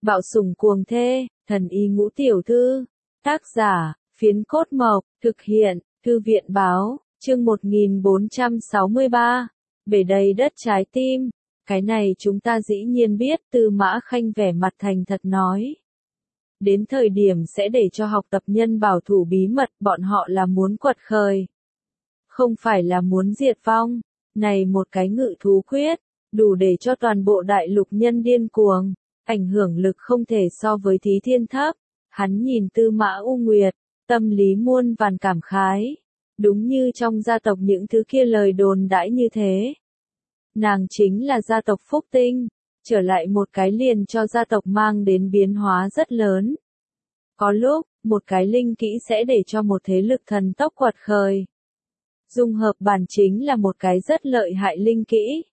Bạo sủng cuồng thê, thần y ngũ tiểu thư. Tác giả, Phiến Cốt Mộc, thực hiện, Thư viện báo, chương 1463. Bể đầy đất trái tim. Cái này chúng ta dĩ nhiên biết, Tư Mã Khanh vẻ mặt thành thật nói. Đến thời điểm sẽ để cho học tập nhân bảo thủ bí mật, bọn họ là muốn quật khởi. Không phải là muốn diệt vong. Này một cái ngự thú quyết, đủ để cho toàn bộ đại lục nhân điên cuồng. Ảnh hưởng lực không thể so với Thí Thiên thấp. Hắn nhìn Tư Mã U Nguyệt, tâm lý muôn vàn cảm khái. Đúng như trong gia tộc những thứ kia lời đồn đãi như thế. Nàng chính là gia tộc Phúc Tinh, trở lại một cái liền cho gia tộc mang đến biến hóa rất lớn. Có lúc, một cái linh kỹ sẽ để cho một thế lực thần tốc quật khởi. Dung hợp bản chính là một cái rất lợi hại linh kỹ.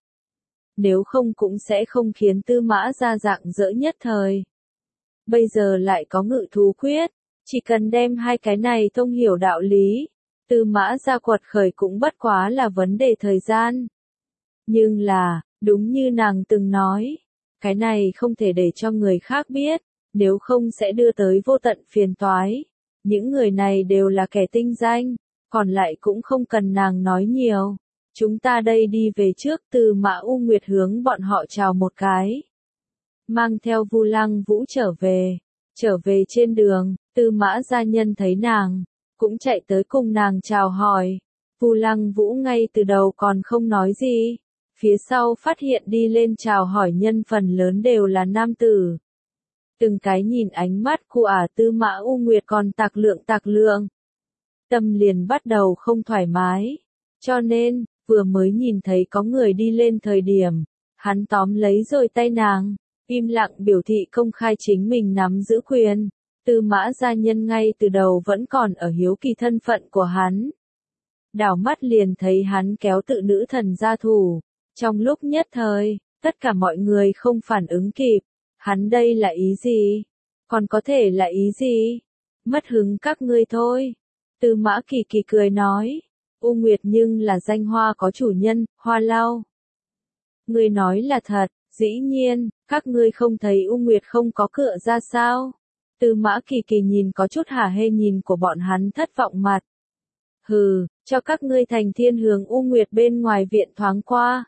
Nếu không cũng sẽ không khiến Tư Mã ra dạng dỡ nhất thời. Bây giờ lại có ngự thú quyết, chỉ cần đem hai cái này thông hiểu đạo lý, Tư Mã ra quật khởi cũng bất quá là vấn đề thời gian. Nhưng là, đúng như nàng từng nói, cái này không thể để cho người khác biết, nếu không sẽ đưa tới vô tận phiền toái. Những người này đều là kẻ tinh danh, còn lại cũng không cần nàng nói nhiều. Chúng ta đây đi về trước. Tư Mã U Nguyệt hướng bọn họ chào một cái. Mang theo Vu Lăng Vũ trở về. Trở về trên đường, Tư Mã gia nhân thấy nàng, cũng chạy tới cùng nàng chào hỏi. Vu Lăng Vũ ngay từ đầu còn không nói gì. Phía sau phát hiện đi lên chào hỏi nhân phần lớn đều là nam tử. Từng cái nhìn ánh mắt của Tư Mã U Nguyệt còn tạc lượng. Tâm liền bắt đầu không thoải mái. Cho nên, vừa mới nhìn thấy có người đi lên thời điểm, hắn tóm lấy rồi tay nàng, im lặng biểu thị công khai chính mình nắm giữ quyền. Tư Mã gia nhân ngay từ đầu vẫn còn ở hiếu kỳ thân phận của hắn. Đảo mắt liền thấy hắn kéo tự nữ thần ra thủ. Trong lúc nhất thời, tất cả mọi người không phản ứng kịp. Hắn đây là ý gì? Còn có thể là ý gì? Mất hứng các ngươi thôi. Tư Mã Kỳ Kỳ cười nói. U Nguyệt nhưng là danh hoa có chủ nhân, Hoa Lau. Ngươi nói là thật, dĩ nhiên, các ngươi không thấy U Nguyệt không có cựa ra sao? Tư Mã Kỳ Kỳ nhìn có chút hả hê nhìn của bọn hắn thất vọng mặt. Hừ, cho các ngươi thành thiên hướng U Nguyệt bên ngoài viện thoáng qua.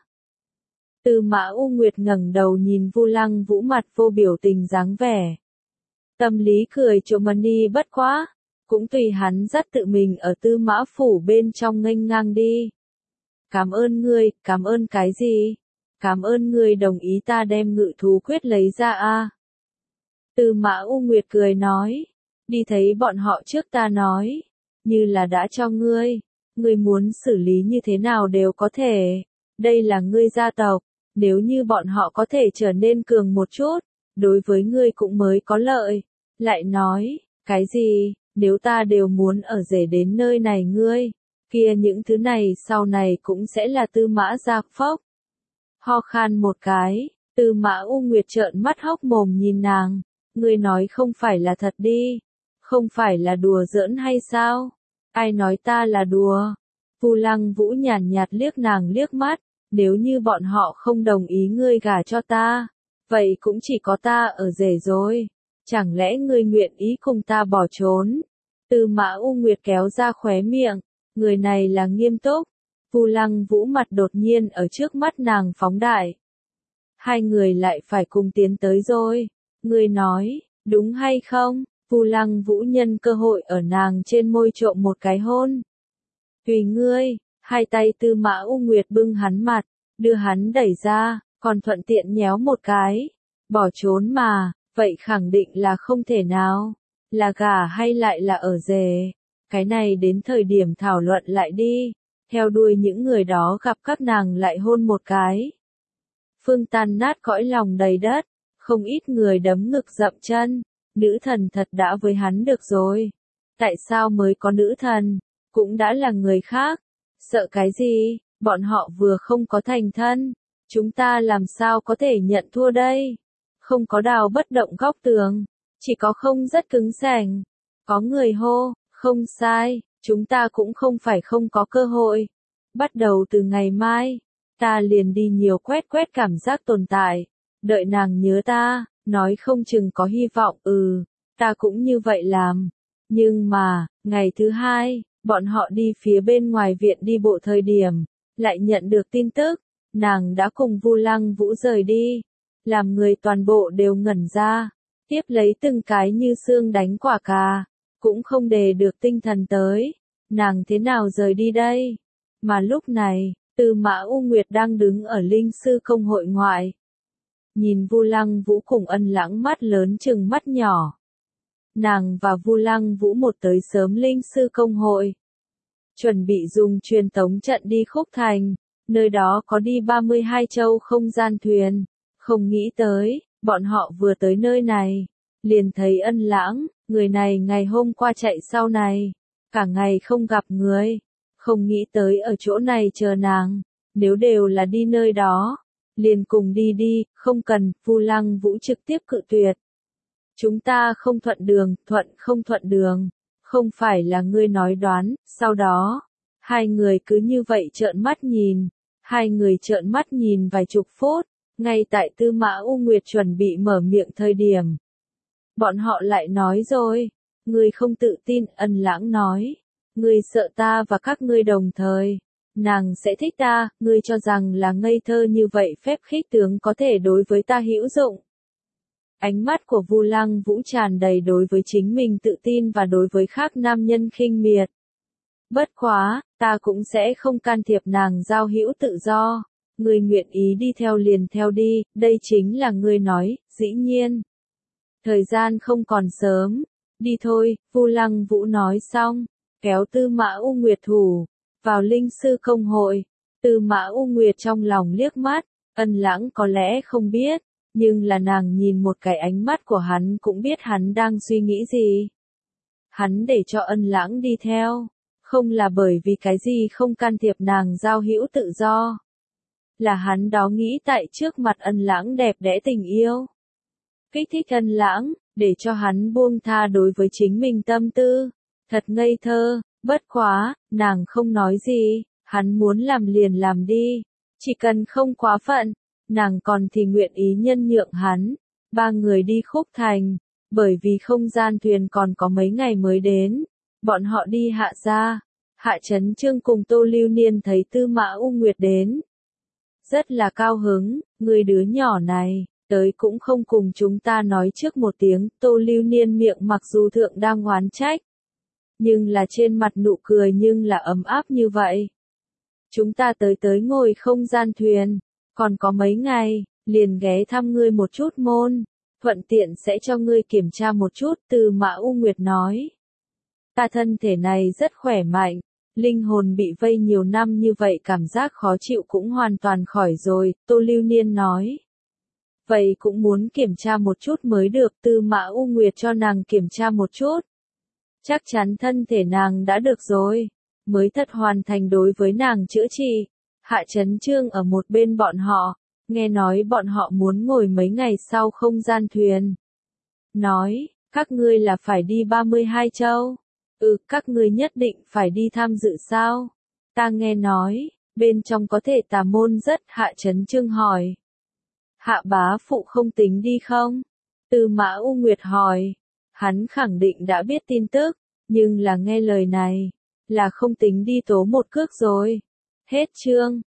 Tư Mã U Nguyệt ngẩng đầu nhìn Vu Lăng Vũ mặt vô biểu tình dáng vẻ. Tâm lý cười trộm mani bất quá, cũng tùy hắn dắt tự mình ở Tư Mã phủ bên trong nghênh ngang đi. Cảm ơn ngươi, cảm ơn cái gì? Cảm ơn ngươi đồng ý ta đem ngự thú quyết lấy ra a. Tư Mã U Nguyệt cười nói, đi thấy bọn họ trước ta nói, như là đã cho ngươi muốn xử lý như thế nào đều có thể, đây là ngươi gia tộc, nếu như bọn họ có thể trở nên cường một chút, đối với ngươi cũng mới có lợi. Lại nói, cái gì, nếu ta đều muốn ở rể đến nơi này ngươi, kia những thứ này sau này cũng sẽ là Tư Mã gia phốc. Ho khan một cái, Tư Mã U Nguyệt trợn mắt hốc mồm nhìn nàng, ngươi nói không phải là thật đi, không phải là đùa giỡn hay sao? Ai nói ta là đùa? Vu Lăng Vũ nhàn nhạt liếc nàng liếc mắt, nếu như bọn họ không đồng ý ngươi gả cho ta, vậy cũng chỉ có ta ở rể rồi, chẳng lẽ ngươi nguyện ý cùng ta bỏ trốn? Tư Mã U Nguyệt kéo ra khóe miệng, người này là nghiêm túc. Vu Lăng Vũ mặt đột nhiên ở trước mắt nàng phóng đại. Hai người lại phải cùng tiến tới rồi, ngươi nói, đúng hay không? Vu Lăng Vũ nhân cơ hội ở nàng trên môi trộm một cái hôn. Tùy ngươi. Hai tay Tư Mã U Nguyệt bưng hắn mặt, đưa hắn đẩy ra, còn thuận tiện nhéo một cái. Bỏ trốn mà, vậy khẳng định là không thể nào. Là gả hay lại là ở rể? Cái này đến thời điểm thảo luận lại đi. Theo đuôi những người đó gặp các nàng lại hôn một cái. Phương tan nát cõi lòng đầy đất, không ít người đấm ngực dậm chân. Nữ thần thật đã với hắn được rồi. Tại sao mới có nữ thần? Cũng đã là người khác. Sợ cái gì, bọn họ vừa không có thành thân, chúng ta làm sao có thể nhận thua đây? Không có đào bất động góc tường, chỉ có không rất cứng rắn. Có người hô, không sai, chúng ta cũng không phải không có cơ hội. Bắt đầu từ ngày mai, ta liền đi nhiều quét cảm giác tồn tại, đợi nàng nhớ ta, nói không chừng có hy vọng, ta cũng như vậy làm. Nhưng mà, ngày thứ hai, bọn họ đi phía bên ngoài viện đi bộ thời điểm, lại nhận được tin tức, nàng đã cùng Vu Lăng Vũ rời đi, làm người toàn bộ đều ngẩn ra, tiếp lấy từng cái như xương đánh quả cà, cũng không đề được tinh thần tới, nàng thế nào rời đi đây? Mà lúc này, Tư Mã U Nguyệt đang đứng ở Linh Sư Công hội ngoại, nhìn Vu Lăng Vũ cùng Ân Lãng mắt lớn chừng mắt nhỏ. Nàng và Vu Lăng Vũ một tới sớm Linh Sư Công hội, chuẩn bị dùng truyền tống trận đi Khúc Thành, nơi đó có đi 32 châu không gian thuyền. Không nghĩ tới, bọn họ vừa tới nơi này, liền thấy Ân Lãng, người này ngày hôm qua chạy sau này, cả ngày không gặp người, không nghĩ tới ở chỗ này chờ nàng, nếu đều là đi nơi đó, liền cùng đi đi, không cần. Vu Lăng Vũ trực tiếp cự tuyệt. Chúng ta không thuận đường, không thuận đường, không phải là ngươi nói đoán. Sau đó, hai người cứ như vậy trợn mắt nhìn, vài chục phút, ngay tại Tư Mã U Nguyệt chuẩn bị mở miệng thời điểm. Bọn họ lại nói rồi, ngươi không tự tin. Ân Lãng nói, ngươi sợ ta và các ngươi đồng thời, nàng sẽ thích ta, ngươi cho rằng là ngây thơ như vậy phép khích tướng có thể đối với ta hữu dụng. Ánh mắt của Vu Lăng Vũ tràn đầy đối với chính mình tự tin và đối với khác nam nhân khinh miệt. Bất quá, ta cũng sẽ không can thiệp nàng giao hữu tự do. Ngươi nguyện ý đi theo liền theo đi, đây chính là ngươi nói, dĩ nhiên. Thời gian không còn sớm, đi thôi. Vu Lăng Vũ nói xong, kéo Tư Mã U Nguyệt thủ, vào Linh Sư Công hội. Tư Mã U Nguyệt trong lòng liếc mắt, Ân Lãng có lẽ không biết, nhưng là nàng nhìn một cái ánh mắt của hắn cũng biết hắn đang suy nghĩ gì. Hắn để cho Ân Lãng đi theo, không là bởi vì cái gì không can thiệp nàng giao hữu tự do. Là hắn đó nghĩ tại trước mặt Ân Lãng đẹp đẽ tình yêu. Kích thích Ân Lãng, để cho hắn buông tha đối với chính mình tâm tư. Thật ngây thơ, bất quá, nàng không nói gì, hắn muốn làm liền làm đi. Chỉ cần không quá phận, nàng còn thì nguyện ý nhân nhượng hắn. Ba người đi Khúc Thành, bởi vì không gian thuyền còn có mấy ngày mới đến. Bọn họ đi Hạ gia, Hạ Chấn Chương cùng Tô Lưu Niên thấy Tư Mã U Nguyệt đến. Rất là cao hứng, người đứa nhỏ này, tới cũng không cùng chúng ta nói trước một tiếng. Tô Lưu Niên miệng mặc dù thượng đang oán trách, nhưng là trên mặt nụ cười nhưng là ấm áp như vậy. Chúng ta tới ngồi không gian thuyền, còn có mấy ngày, liền ghé thăm ngươi một chút môn, thuận tiện sẽ cho ngươi kiểm tra một chút. Tư Mã U Nguyệt nói, ta thân thể này rất khỏe mạnh, linh hồn bị vây nhiều năm như vậy cảm giác khó chịu cũng hoàn toàn khỏi rồi. Tô Lưu Niên nói, vậy cũng muốn kiểm tra một chút mới được. Tư Mã U Nguyệt cho nàng kiểm tra một chút, chắc chắn thân thể nàng đã được rồi, mới thật hoàn thành đối với nàng chữa trị. Hạ Chấn Chương ở một bên bọn họ, nghe nói bọn họ muốn ngồi mấy ngày sau không gian thuyền. Nói, các ngươi là phải đi 32 châu. Các ngươi nhất định phải đi tham dự sao? Ta nghe nói, bên trong có thể tà môn rất. Hạ Chấn Chương hỏi. Hạ bá phụ không tính đi không? Tư Mã U Nguyệt hỏi. Hắn khẳng định đã biết tin tức, nhưng là nghe lời này, là không tính đi tố một cước rồi. Hết chương.